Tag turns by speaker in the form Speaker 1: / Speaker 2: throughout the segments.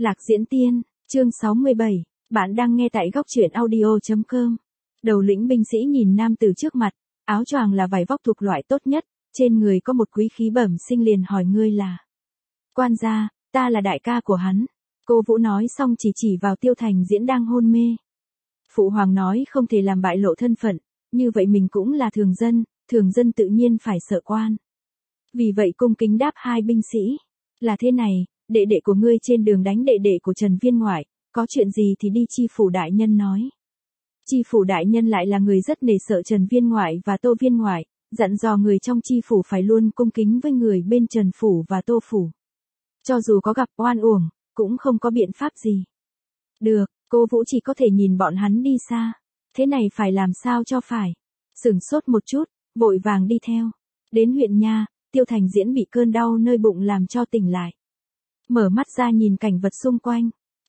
Speaker 1: Lạc Diễn Tiên, chương 67, bạn đang nghe tại góc truyện audio.com. Đầu lĩnh binh sĩ nhìn nam tử trước mặt, áo choàng là vải vóc thuộc loại tốt nhất, trên người có một quý khí bẩm sinh liền hỏi ngươi là. Quan gia, ta là đại ca của hắn. Cô Vũ nói xong chỉ vào Tiêu Thành Diễn đang hôn mê. Phụ hoàng nói không thể làm bại lộ thân phận, như vậy mình cũng là thường dân tự nhiên phải sợ quan. Vì vậy cung kính đáp hai binh sĩ, là thế này, đệ đệ của ngươi trên đường đánh đệ đệ của Trần Viên Ngoại, có chuyện gì thì đi chi phủ đại nhân nói. Chi phủ đại nhân lại là người rất nể sợ Trần Viên Ngoại và Tô Viên Ngoại, dặn dò người trong chi phủ phải luôn cung kính với người bên Trần phủ và Tô phủ. Cho dù có gặp oan uổng, cũng không có biện pháp gì. Được, cô Vũ chỉ có thể nhìn bọn hắn đi xa. Thế này phải làm sao cho phải. Sửng sốt một chút, vội vàng đi theo. Đến huyện nha, Tiêu Thành Diễn bị cơn đau nơi bụng làm cho tỉnh lại. Mở mắt ra nhìn cảnh vật xung quanh.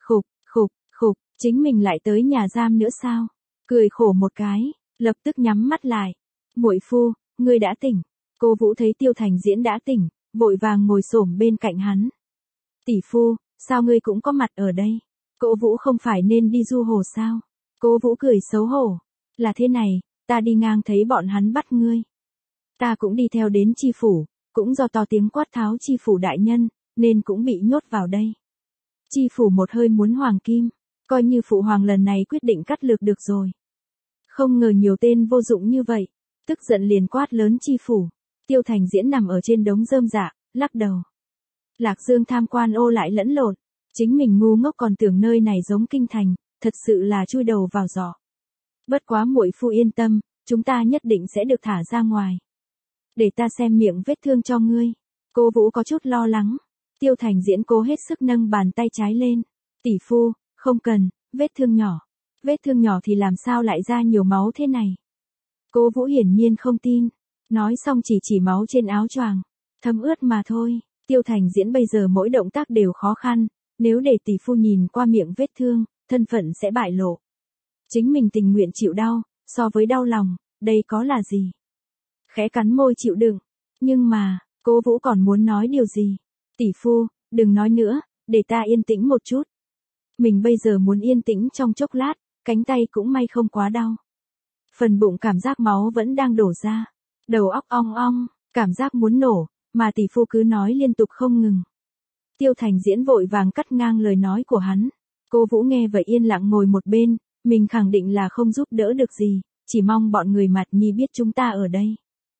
Speaker 1: Khục, chính mình lại tới nhà giam nữa sao? Cười khổ một cái, lập tức nhắm mắt lại. Muội phu, ngươi đã tỉnh. Cô Vũ thấy Tiêu Thành Diễn đã tỉnh, vội vàng ngồi xổm bên cạnh hắn. Tỷ phu, sao ngươi cũng có mặt ở đây? Cô Vũ không phải nên đi du hồ sao? Cô Vũ cười xấu hổ. Là thế này, ta đi ngang thấy bọn hắn bắt ngươi. Ta cũng đi theo đến chi phủ, cũng do to tiếng quát tháo chi phủ đại nhân, nên cũng bị nhốt vào đây. Chi phủ một hơi muốn hoàng kim, coi như phụ hoàng lần này quyết định cắt lược được rồi. Không ngờ nhiều tên vô dụng như vậy, tức giận liền quát lớn chi phủ. Tiêu Thành Diễn nằm ở trên đống rơm rạ, lắc đầu. Lạc Dương tham quan ô lại lẫn lộn, chính mình ngu ngốc còn tưởng nơi này giống kinh thành, thật sự là chui đầu vào giỏ. Bất quá muội phu yên tâm, chúng ta nhất định sẽ được thả ra ngoài. Để ta xem miệng vết thương cho ngươi. Cô Vũ có chút lo lắng. Tiêu Thành Diễn cố hết sức nâng bàn tay trái lên. Tỷ phu, không cần, vết thương nhỏ. Vết thương nhỏ thì làm sao lại ra nhiều máu thế này? Cô Vũ hiển nhiên không tin. Nói xong chỉ máu trên áo choàng. Thấm ướt mà thôi. Tiêu Thành Diễn bây giờ mỗi động tác đều khó khăn. Nếu để tỷ phu nhìn qua miệng vết thương, thân phận sẽ bại lộ. Chính mình tình nguyện chịu đau, so với đau lòng, đây có là gì? Khẽ cắn môi chịu đựng. Nhưng mà, cô Vũ còn muốn nói điều gì? Tỷ phu, đừng nói nữa, để ta yên tĩnh một chút. Mình bây giờ muốn yên tĩnh trong chốc lát, cánh tay cũng may không quá đau. Phần bụng cảm giác máu vẫn đang đổ ra. Đầu óc ong ong, cảm giác muốn nổ, mà tỷ phu cứ nói liên tục không ngừng. Tiêu Thành Diễn vội vàng cắt ngang lời nói của hắn. Cô Vũ nghe vậy yên lặng ngồi một bên, mình khẳng định là không giúp đỡ được gì, chỉ mong bọn người Mạt Nhi biết chúng ta ở đây.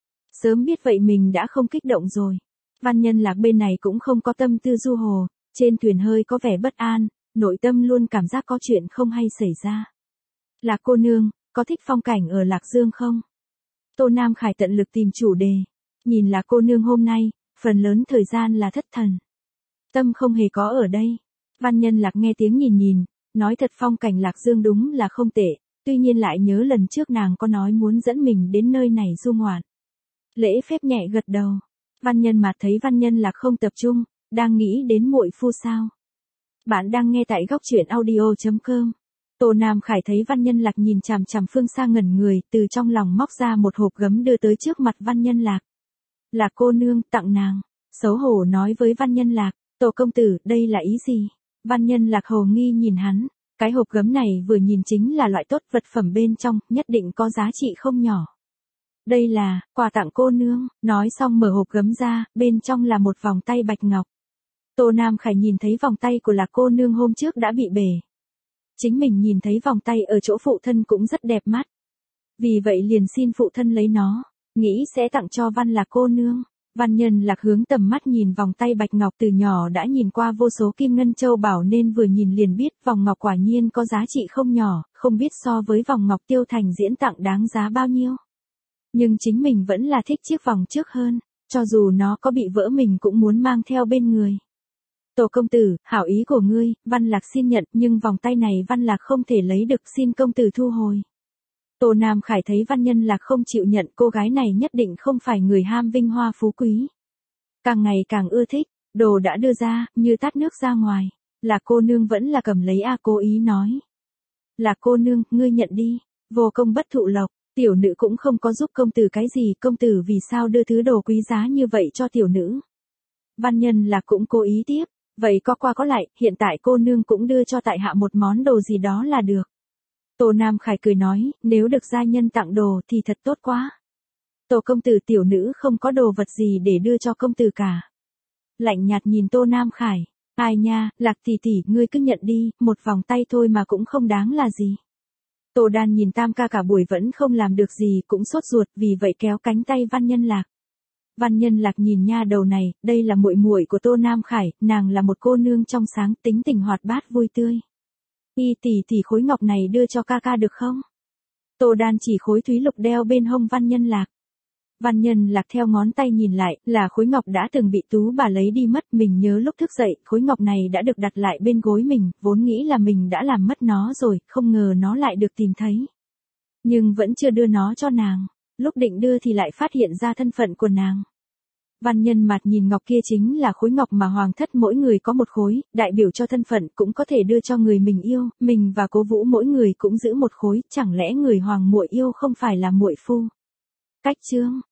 Speaker 1: Sớm biết vậy mình đã không kích động rồi. Văn Nhân Lạc bên này cũng không có tâm tư du hồ, trên thuyền hơi có vẻ bất an, nội tâm luôn cảm giác có chuyện không hay xảy ra. Lạc cô nương, có thích phong cảnh ở Lạc Dương không? Tô Nam Khải tận lực tìm chủ đề. Nhìn Lạc cô nương hôm nay, phần lớn thời gian là thất thần. Tâm không hề có ở đây. Văn Nhân Lạc nghe tiếng nhìn, nói thật phong cảnh Lạc Dương đúng là không tệ, tuy nhiên lại nhớ lần trước nàng có nói muốn dẫn mình đến nơi này du ngoạn. Lễ phép nhẹ gật đầu. Văn Nhân Mạt thấy Văn Nhân Lạc không tập trung, đang nghĩ đến muội phu sao. Bạn đang nghe tại góc truyện audio.com. Tô Nam Khải thấy Văn Nhân Lạc nhìn chằm chằm phương xa ngẩn người, từ trong lòng móc ra một hộp gấm đưa tới trước mặt Văn Nhân Lạc. Lạc cô nương tặng nàng. Xấu hổ nói với Văn Nhân Lạc, Tô công tử, đây là ý gì? Văn Nhân Lạc hồ nghi nhìn hắn, cái hộp gấm này vừa nhìn chính là loại tốt, vật phẩm bên trong, nhất định có giá trị không nhỏ. Đây là, quà tặng cô nương, nói xong mở hộp gấm ra, bên trong là một vòng tay bạch ngọc. Tô Nam Khải nhìn thấy vòng tay của Lạc cô nương hôm trước đã bị bể. Chính mình nhìn thấy vòng tay ở chỗ phụ thân cũng rất đẹp mắt. Vì vậy liền xin phụ thân lấy nó, nghĩ sẽ tặng cho Văn Lạc cô nương. Văn Nhân Lạc hướng tầm mắt nhìn vòng tay bạch ngọc, từ nhỏ đã nhìn qua vô số kim ngân châu bảo nên vừa nhìn liền biết vòng ngọc quả nhiên có giá trị không nhỏ, không biết so với vòng ngọc Tiêu Thành Diễn tặng đáng giá bao nhiêu. Nhưng chính mình vẫn là thích chiếc vòng trước hơn, cho dù nó có bị vỡ mình cũng muốn mang theo bên người. Tổ công tử, hảo ý của ngươi, Văn Lạc xin nhận, nhưng vòng tay này Văn Lạc không thể lấy được, xin công tử thu hồi. Tô Nam Khải thấy Văn Nhân Lạc không chịu nhận, cô gái này nhất định không phải người ham vinh hoa phú quý. Càng ngày càng ưa thích, đồ đã đưa ra, như tát nước ra ngoài. Lạc cô nương vẫn là cầm lấy cố ý nói. Lạc cô nương, ngươi nhận đi, vô công bất thụ lộc, tiểu nữ cũng không có giúp công tử cái gì, công tử vì sao đưa thứ đồ quý giá như vậy cho tiểu nữ. Văn Nhân Lạc cũng cố ý tiếp, Vậy có qua có lại, hiện tại cô nương cũng đưa cho tại hạ một món đồ gì đó là được. Tô Nam Khải cười nói, nếu được gia nhân tặng đồ thì thật tốt quá. Tô công tử tiểu nữ không có đồ vật gì để đưa cho công tử cả. Lạnh nhạt nhìn Tô Nam Khải, ai nha, Lạc tỷ tỷ ngươi cứ nhận đi, một vòng tay thôi mà cũng không đáng là gì. Tô Đan nhìn Tam ca cả buổi vẫn không làm được gì cũng sốt ruột vì vậy kéo cánh tay Văn Nhân Lạc. Văn Nhân Lạc nhìn nha đầu này, đây là muội muội của Tô Nam Khải, nàng là một cô nương trong sáng tính tình hoạt bát vui tươi. Y tỷ khối ngọc này đưa cho ca ca được không? Tô Đan chỉ khối thúy lục đeo bên hông Văn Nhân Lạc. Văn Nhân Lạc theo ngón tay nhìn lại, là khối ngọc đã từng bị Tú bà lấy đi mất, mình nhớ lúc thức dậy, khối ngọc này đã được đặt lại bên gối mình, vốn nghĩ là mình đã làm mất nó rồi, không ngờ nó lại được tìm thấy. Nhưng vẫn chưa đưa nó cho nàng, lúc định đưa thì lại phát hiện ra thân phận của nàng. Văn Nhân Mạt nhìn ngọc kia chính là khối ngọc mà hoàng thất mỗi người có một khối, đại biểu cho thân phận cũng có thể đưa cho người mình yêu, mình và Cố Vũ mỗi người cũng giữ một khối, chẳng lẽ người hoàng muội yêu không phải là muội phu? Cách chương